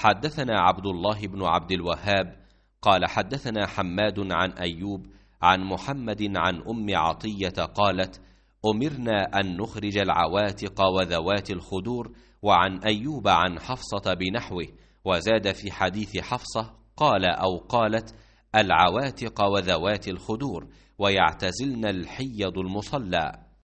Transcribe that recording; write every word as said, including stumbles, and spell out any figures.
حدثنا عبد الله بن عبد الوهاب قال حدثنا حماد عن أيوب عن محمد عن أم عطية قالت: أمرنا أن نخرج العواتق وذوات الخدور. وعن أيوب عن حفصة بنحوه، وزاد في حديث حفصة قال أو قالت: العواتق وذوات الخدور، ويعتزلن الحيض المصلى.